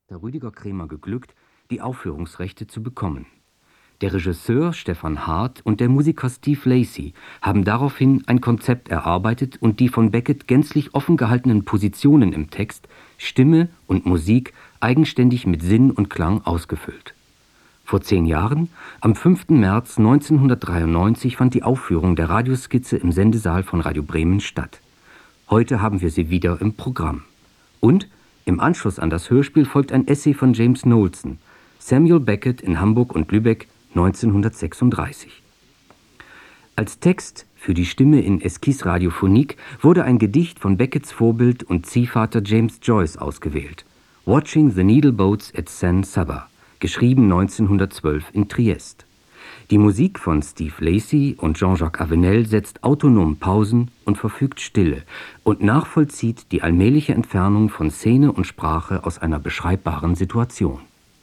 der Rüdiger Kremer geglückt, die Aufführungsrechte zu bekommen. Der Regisseur Stefan Hart und der Musiker Steve Lacy haben daraufhin ein Konzept erarbeitet und die von Beckett gänzlich offen gehaltenen Positionen im Text, Stimme und Musik eigenständig mit Sinn und Klang ausgefüllt. Vor 10 Jahren, am 5. März 1993, fand die Aufführung der Radioskizze im Sendesaal von Radio Bremen statt. Heute haben wir sie wieder im Programm. Und im Anschluss an das Hörspiel folgt ein Essay von James Knowlson, Samuel Beckett in Hamburg und Lübeck 1936. Als Text für die Stimme in Esquisse Radiophonique wurde ein Gedicht von Becketts Vorbild und Ziehvater James Joyce ausgewählt, Watching the Needle Boats at San Saba, geschrieben 1912 in Triest. Die Musik von Steve Lacy und Jean-Jacques Avenel setzt autonom Pausen und verfügt Stille und nachvollzieht die allmähliche Entfernung von Szene und Sprache aus einer beschreibbaren Situation.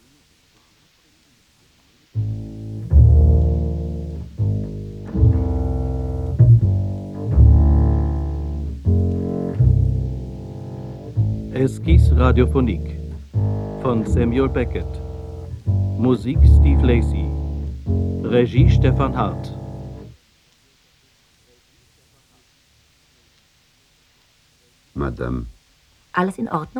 Esquisse Radiophonique von Samuel Beckett. Musik Steve Lacy. Regie Stefan Hart. Madame. Alles in Ordnung?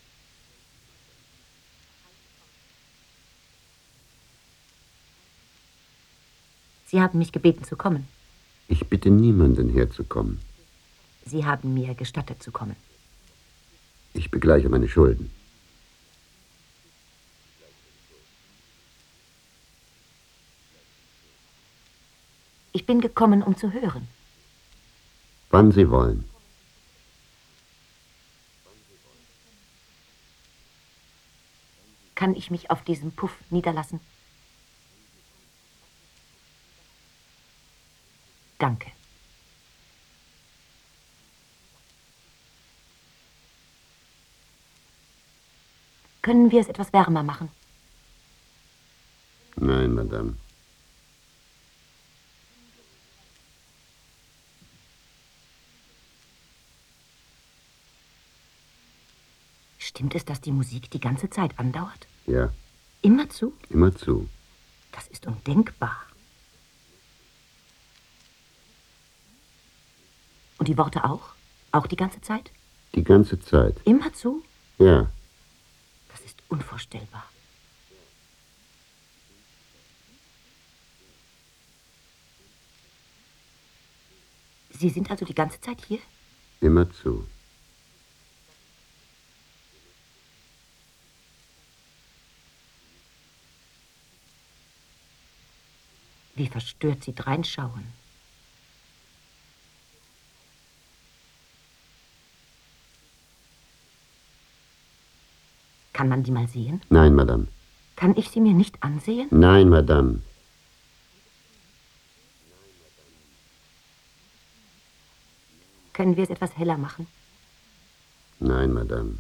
Sie haben mich gebeten zu kommen. Ich bitte niemanden herzukommen. Sie haben mir gestattet zu kommen. Ich begleiche meine Schulden. Ich bin gekommen, um zu hören. Wann Sie wollen. Kann ich mich auf diesem Puff niederlassen? Danke. Können wir es etwas wärmer machen? Nein, Madame. Stimmt es, dass die Musik die ganze Zeit andauert? Ja. Immerzu? Immerzu. Das ist undenkbar. Und die Worte auch? Auch die ganze Zeit? Die ganze Zeit. Immerzu? Ja. Das ist unvorstellbar. Sie sind also die ganze Zeit hier? Immerzu. Wie verstört Sie dreinschauen. Kann man die mal sehen? Nein, Madame. Kann ich sie mir nicht ansehen? Nein, Madame. Können wir es etwas heller machen? Nein, Madame.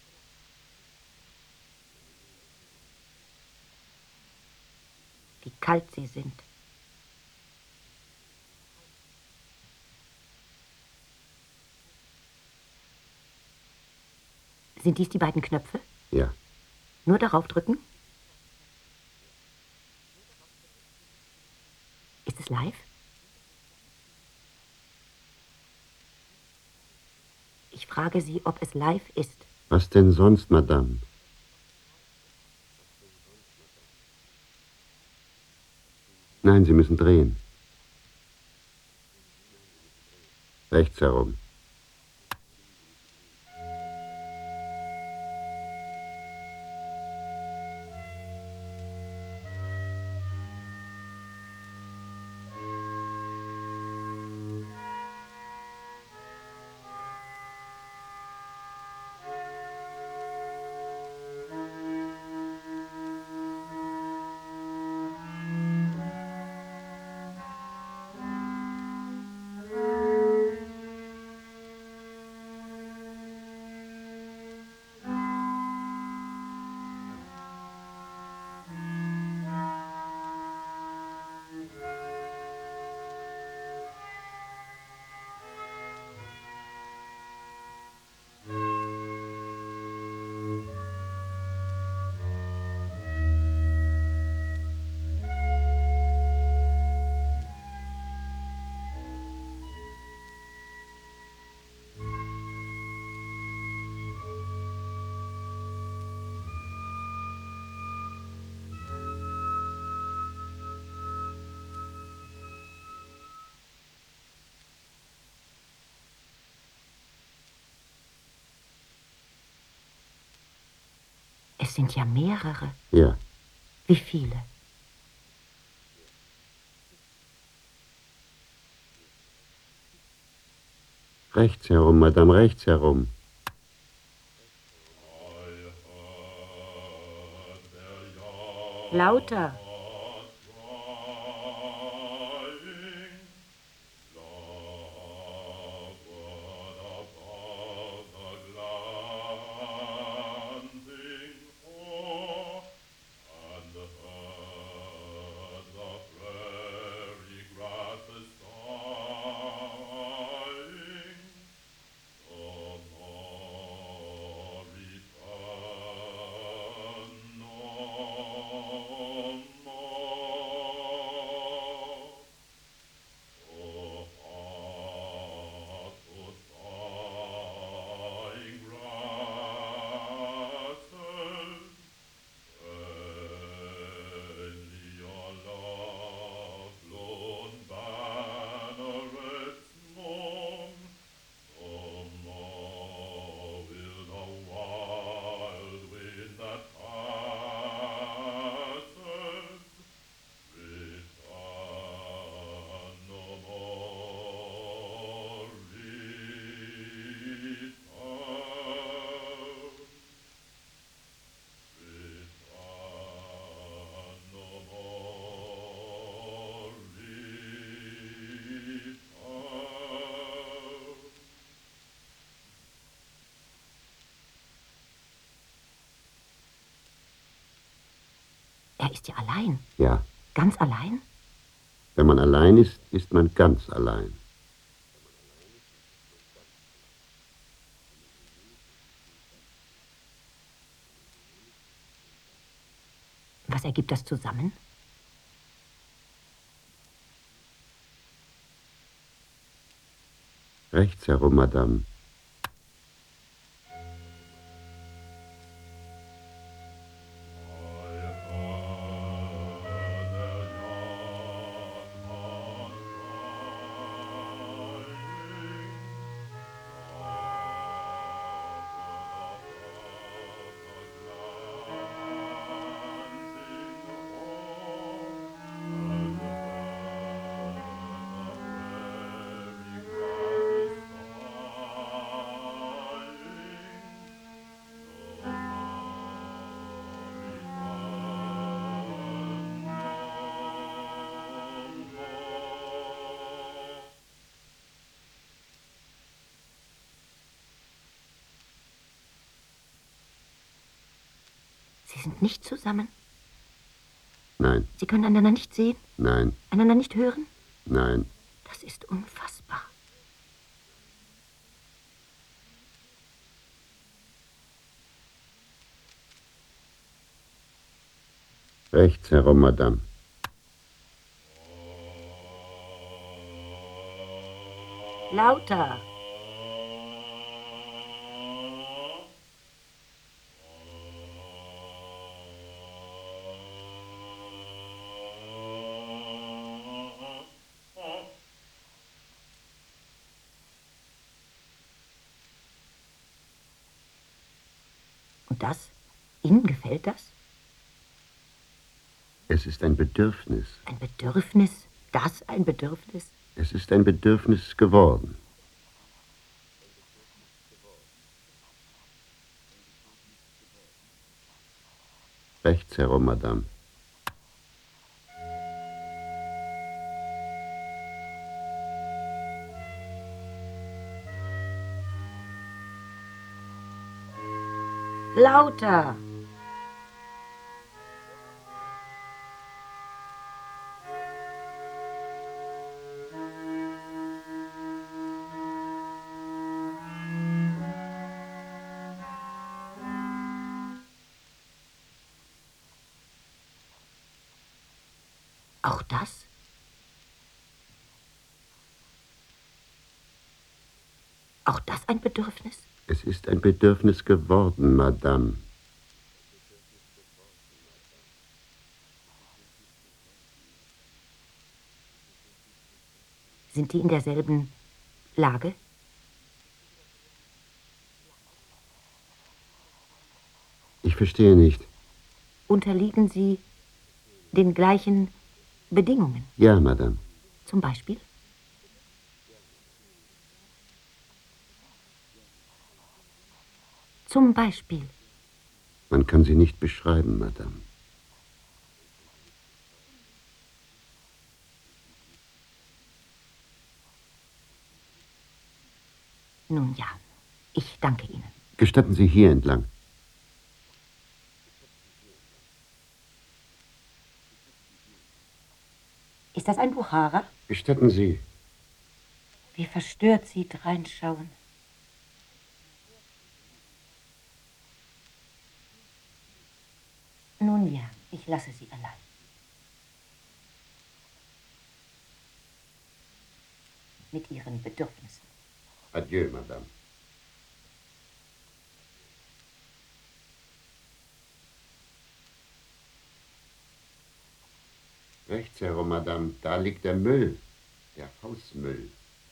Wie kalt Sie sind. Sind dies die beiden Knöpfe? Ja. Nur darauf drücken? Ist es live? Ich frage Sie, ob es live ist. Was denn sonst, Madame? Nein, Sie müssen drehen. Rechts herum. Es sind ja mehrere. Ja. Wie viele? Rechts herum, Madame, rechts herum. Lauter. Er ist ja allein. Ja. Ganz allein? Wenn man allein ist, ist man ganz allein. Was ergibt das zusammen? Rechts herum, Madame. Sie sind nicht zusammen? Nein, Sie können einander nicht sehen? nein, Einander nicht hören? nein. Das ist unfassbar. Rechts herum, Madame. Lauter. Und das? Ihnen gefällt das? Es ist ein Bedürfnis. Ein Bedürfnis? Das ein Bedürfnis? Es ist ein Bedürfnis geworden. Rechts herum, Madame. Lauter. Auch das? Auch das ein Bedürfnis? Es ist ein Bedürfnis geworden, Madame. Sind die in derselben Lage? Ich verstehe nicht. Unterliegen Sie den gleichen Bedingungen? Ja, Madame. Zum Beispiel? Zum Beispiel? Man kann sie nicht beschreiben, Madame. Nun ja, ich danke Ihnen. Gestatten Sie hier entlang. Ist das ein Buchara? Gestatten Sie. Wie verstört Sie dreinschauen. Nun ja, ich lasse Sie allein. Mit Ihren Bedürfnissen. Adieu, Madame. Rechts herum, Madame. Da liegt der Müll. Der Hausmüll.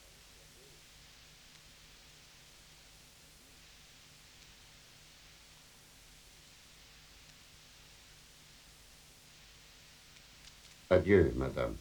Adieu, Madame.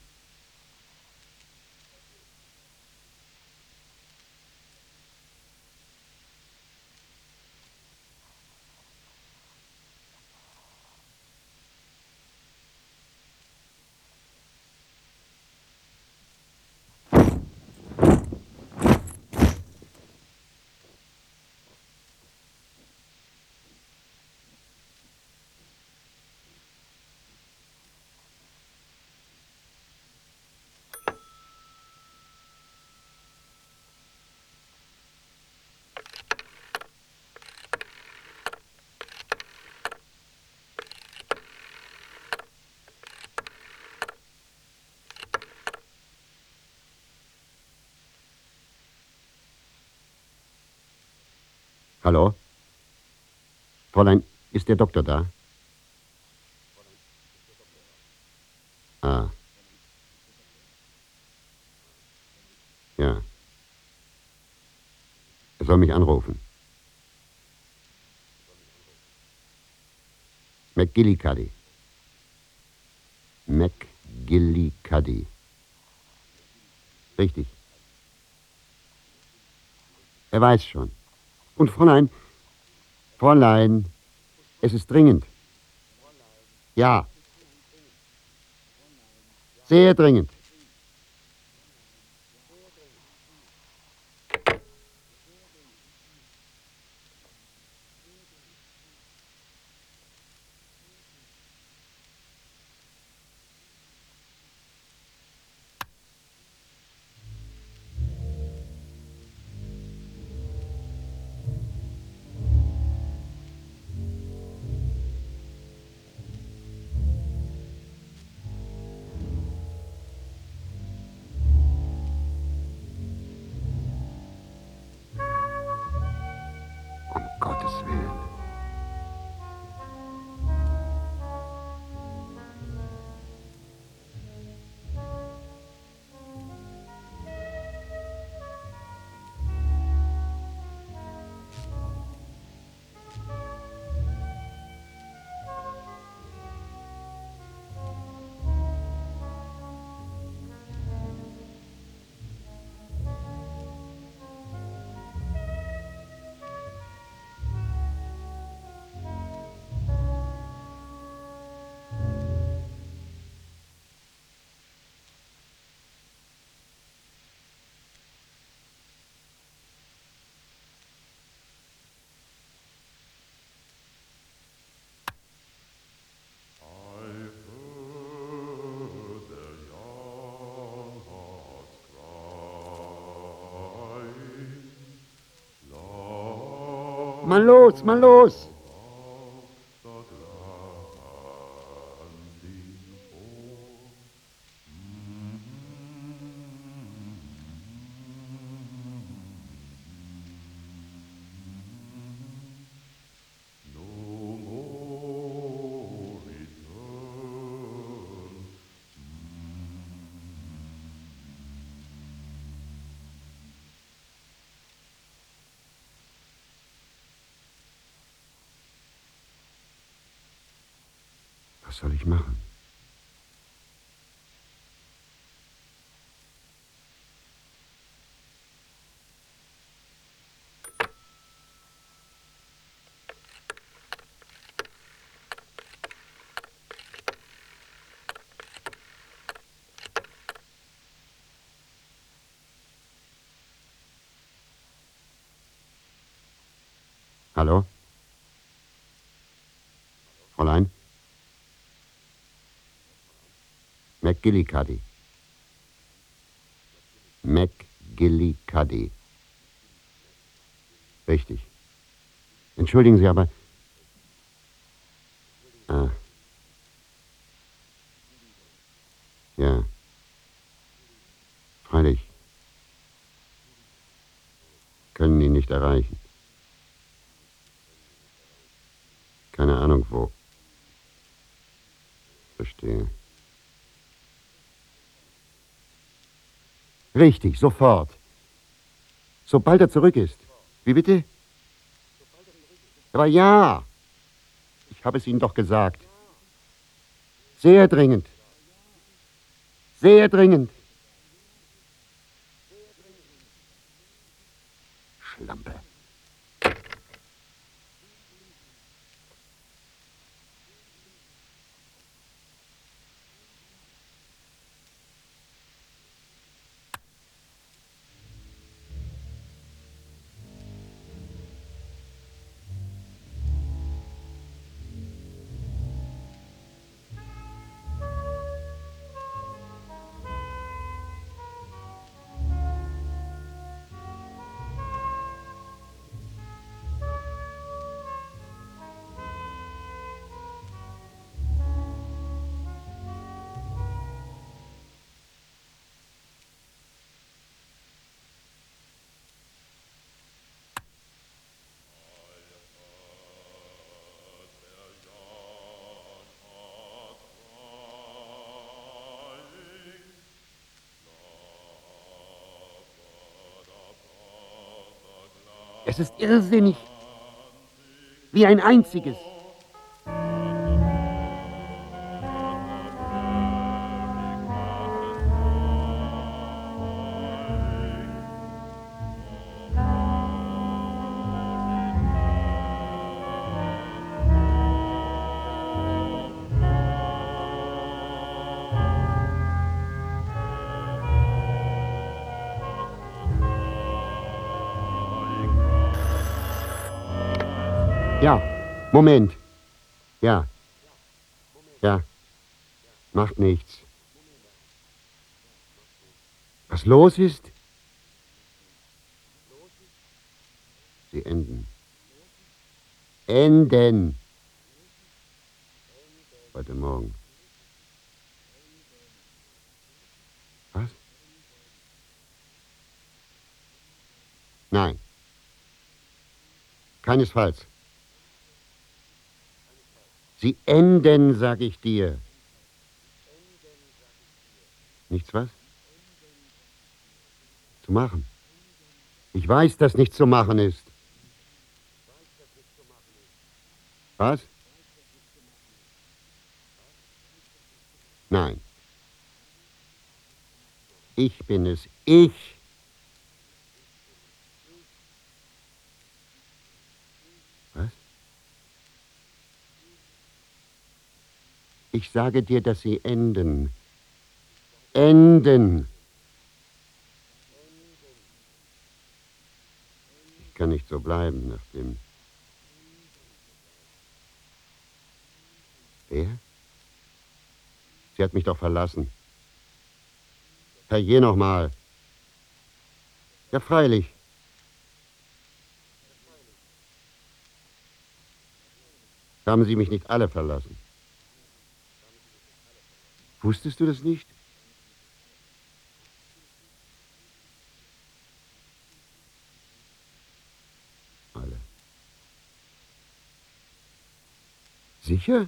Hallo? Fräulein, ist der Doktor da? Ah. Ja. Er soll mich anrufen. McGillicuddy. McGillicuddy. Richtig. Er weiß schon. Und Fräulein, es ist dringend. Ja. Sehr dringend. Um Gottes Willen. Mal los, mal los! Was soll ich machen? Hallo? Fräulein? McGillicuddy. McGillicuddy. Richtig. Entschuldigen Sie, aber... Ah. Ja. Freilich. Können ihn nicht erreichen. Keine Ahnung wo. Verstehe. Richtig, sofort. Sobald er zurück ist. Wie bitte? Aber ja. Ich habe es Ihnen doch gesagt. Sehr dringend. Sehr dringend. Schlampe. Es ist irrsinnig. Wie ein einziges. Ja, Moment. Ja. Ja. Macht nichts. Was los ist? Sie enden. Enden. Heute Morgen. Was? Nein. Keinesfalls. Sie enden, sag ich dir. Nichts was? Zu machen. Ich weiß, dass nichts zu machen ist. Was? Nein. Ich bin es. Ich. Was? Ich sage dir, dass sie enden. Enden. Ich kann nicht so bleiben, nachdem... Wer? Sie hat mich doch verlassen. Herrje nochmal. Ja, freilich. Haben Sie mich nicht alle verlassen? Wusstest du das nicht? Alle. Sicher?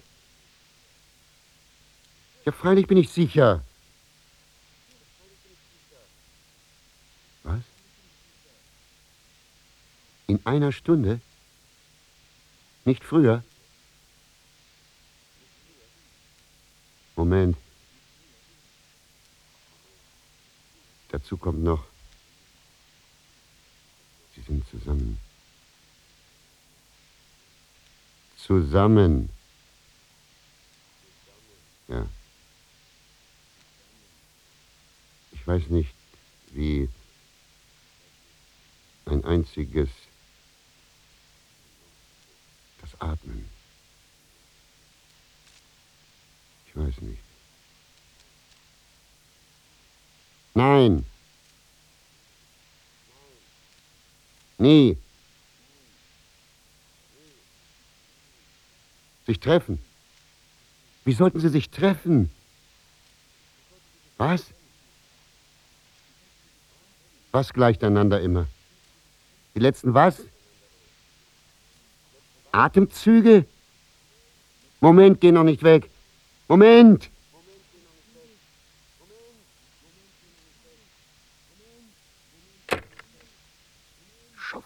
Ja, freilich bin ich sicher. Was? In einer Stunde? Nicht früher? Moment. Dazu kommt noch, sie sind zusammen. Zusammen. Ja. Ich weiß nicht, wie ein einziges, das Atmen. Ich weiß nicht. Nein. Nie. Sich treffen. Wie sollten sie sich treffen? Was? Was gleicht einander immer? Die letzten was? Atemzüge? Moment, geh noch nicht weg. Moment! Schuft.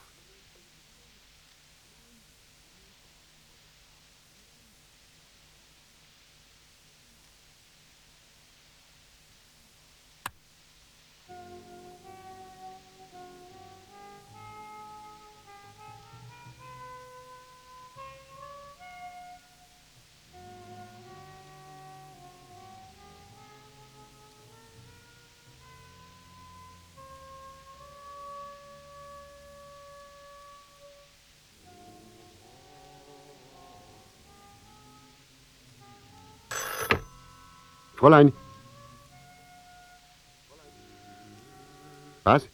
Fräulein. Was?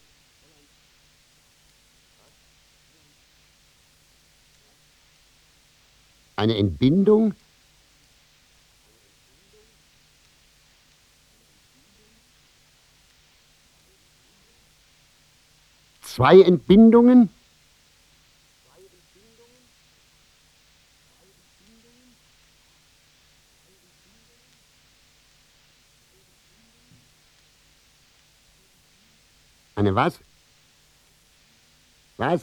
Eine Entbindung? Zwei Entbindungen? Eine was? Was?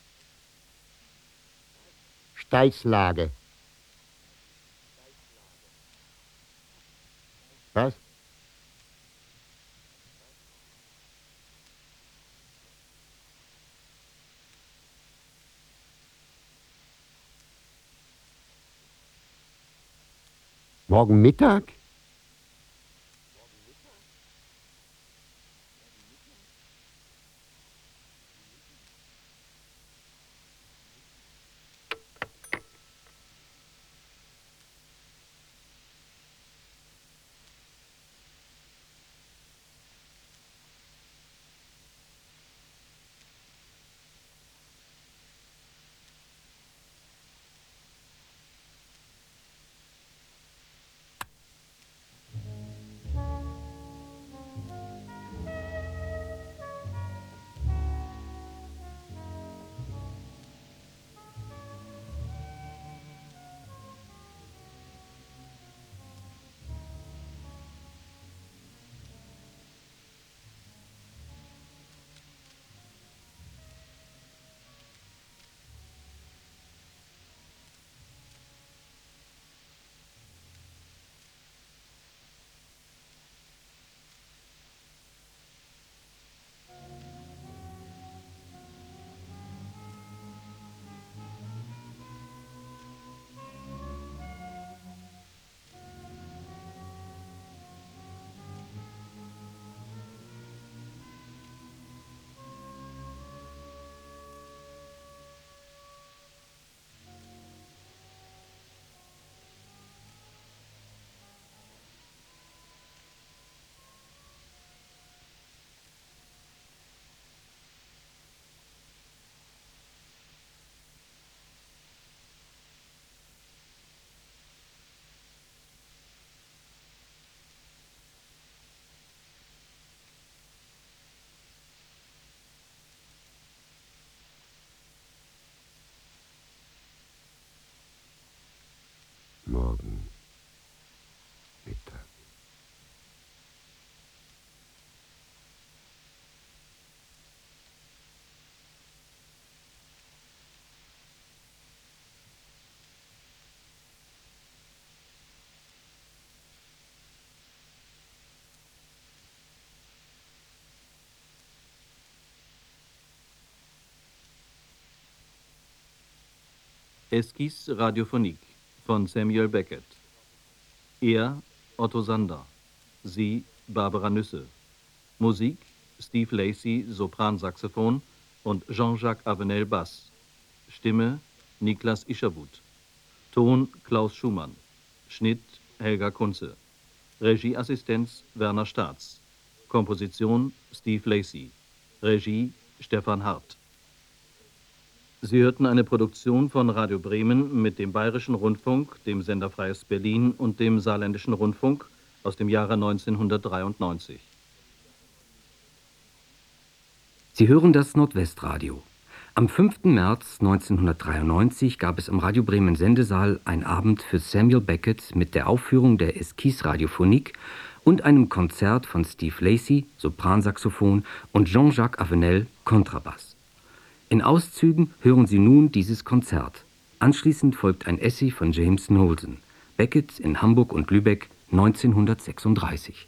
Steißlage. Was? Morgen Mittag? Morgen Mittag. Esquisse radiophonique von Samuel Beckett. Er Otto Sander, sie Barbara Nüsse. Musik Steve Lacy, Sopransaxophon und Jean-Jacques Avenel, Bass. Stimme Niklas Ischerwood. Ton Klaus Schumann. Schnitt Helga Kunze. Regieassistenz Werner Staats. Komposition Steve Lacy. Regie Stefan Hart. Sie hörten eine Produktion von Radio Bremen mit dem Bayerischen Rundfunk, dem Sender Freies Berlin und dem Saarländischen Rundfunk aus dem Jahre 1993. Sie hören das Nordwestradio. Am 5. März 1993 gab es im Radio Bremen Sendesaal ein Abend für Samuel Beckett mit der Aufführung der Esquisse radiophonique und einem Konzert von Steve Lacy, Sopransaxophon, und Jean-Jacques Avenel, Kontrabass. In Auszügen hören Sie nun dieses Konzert. Anschließend folgt ein Essay von James Knowlson, Beckett in Hamburg und Lübeck 1936.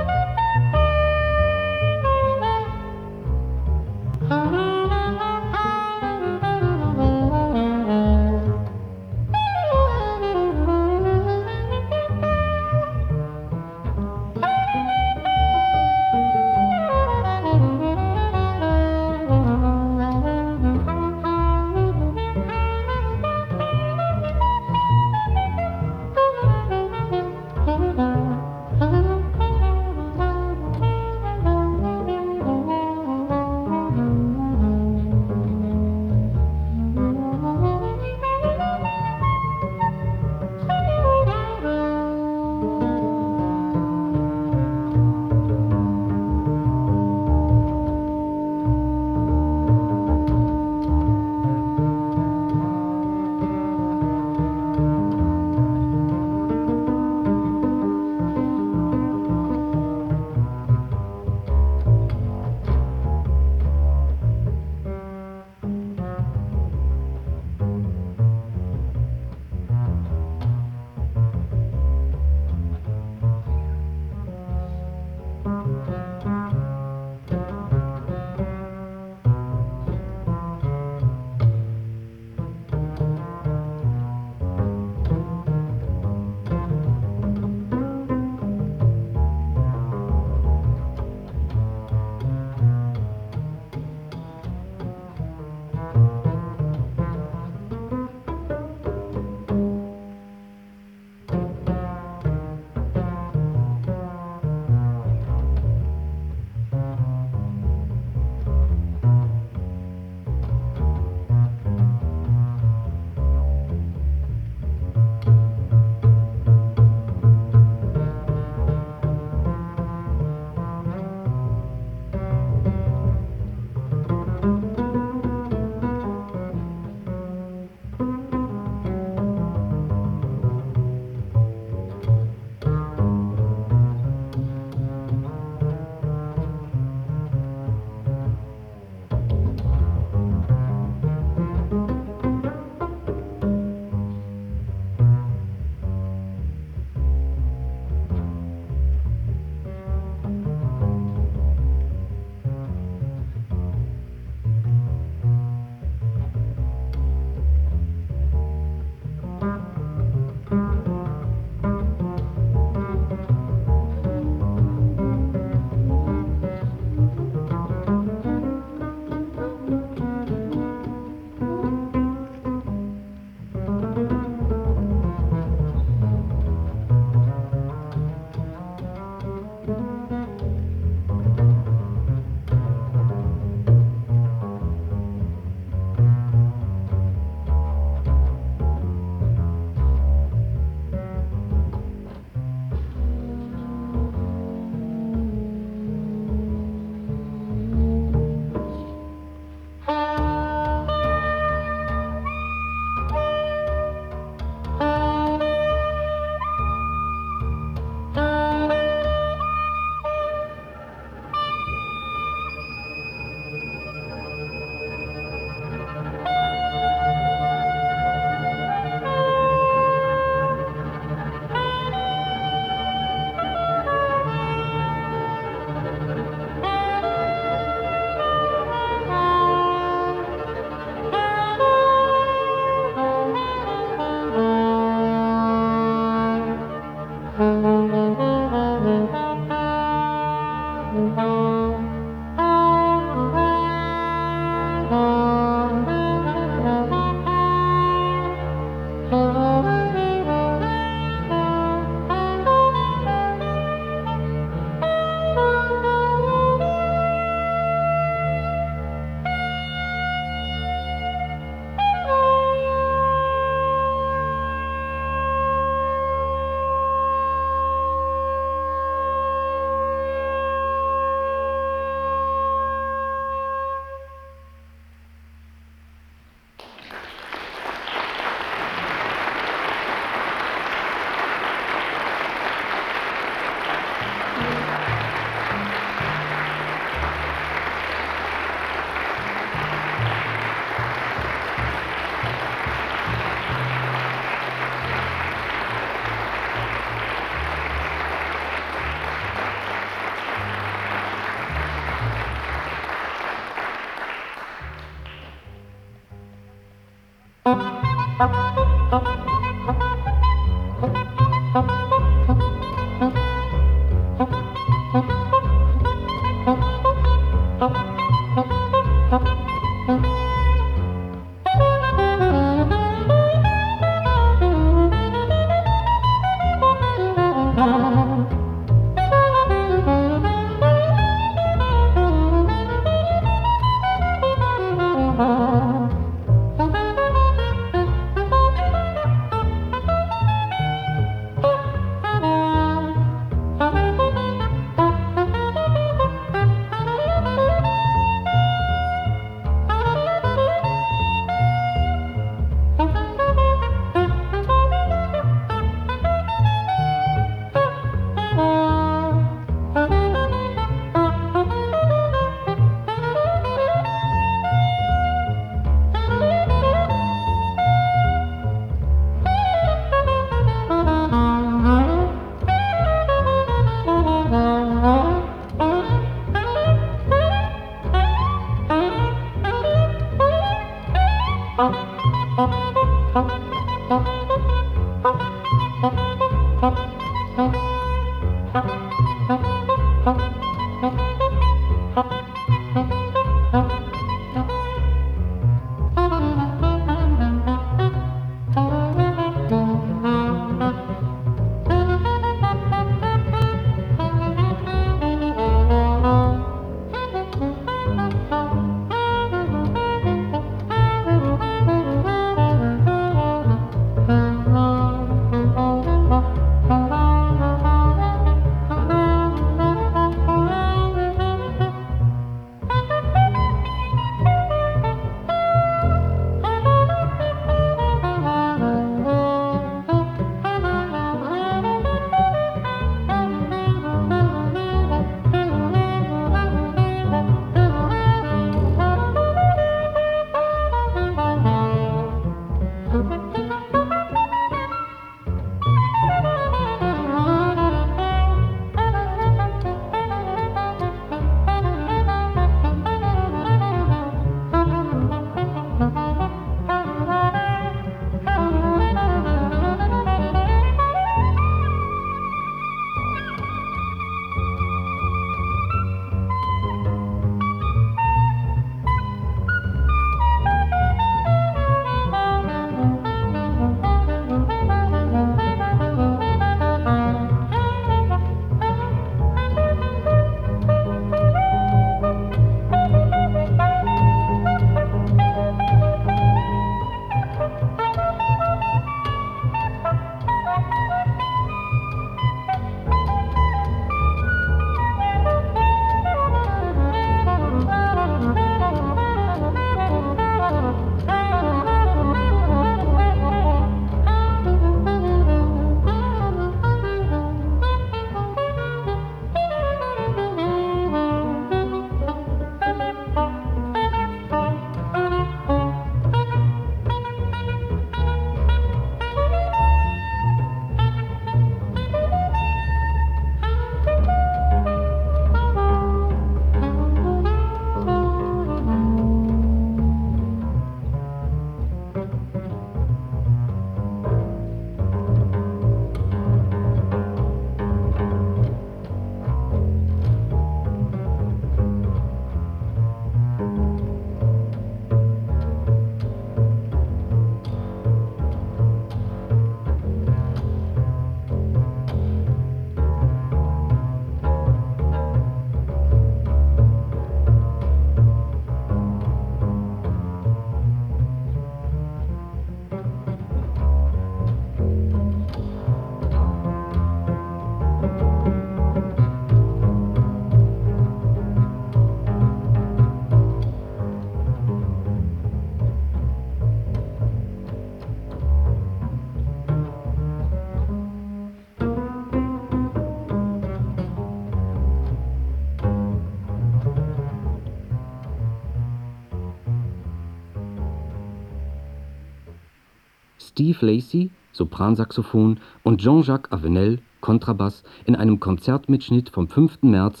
Steve Lacy, Sopransaxophon, und Jean-Jacques Avenel, Kontrabass, in einem Konzertmitschnitt vom 5. März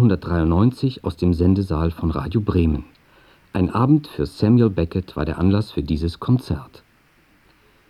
1993 aus dem Sendesaal von Radio Bremen. Ein Abend für Samuel Beckett war der Anlass für dieses Konzert.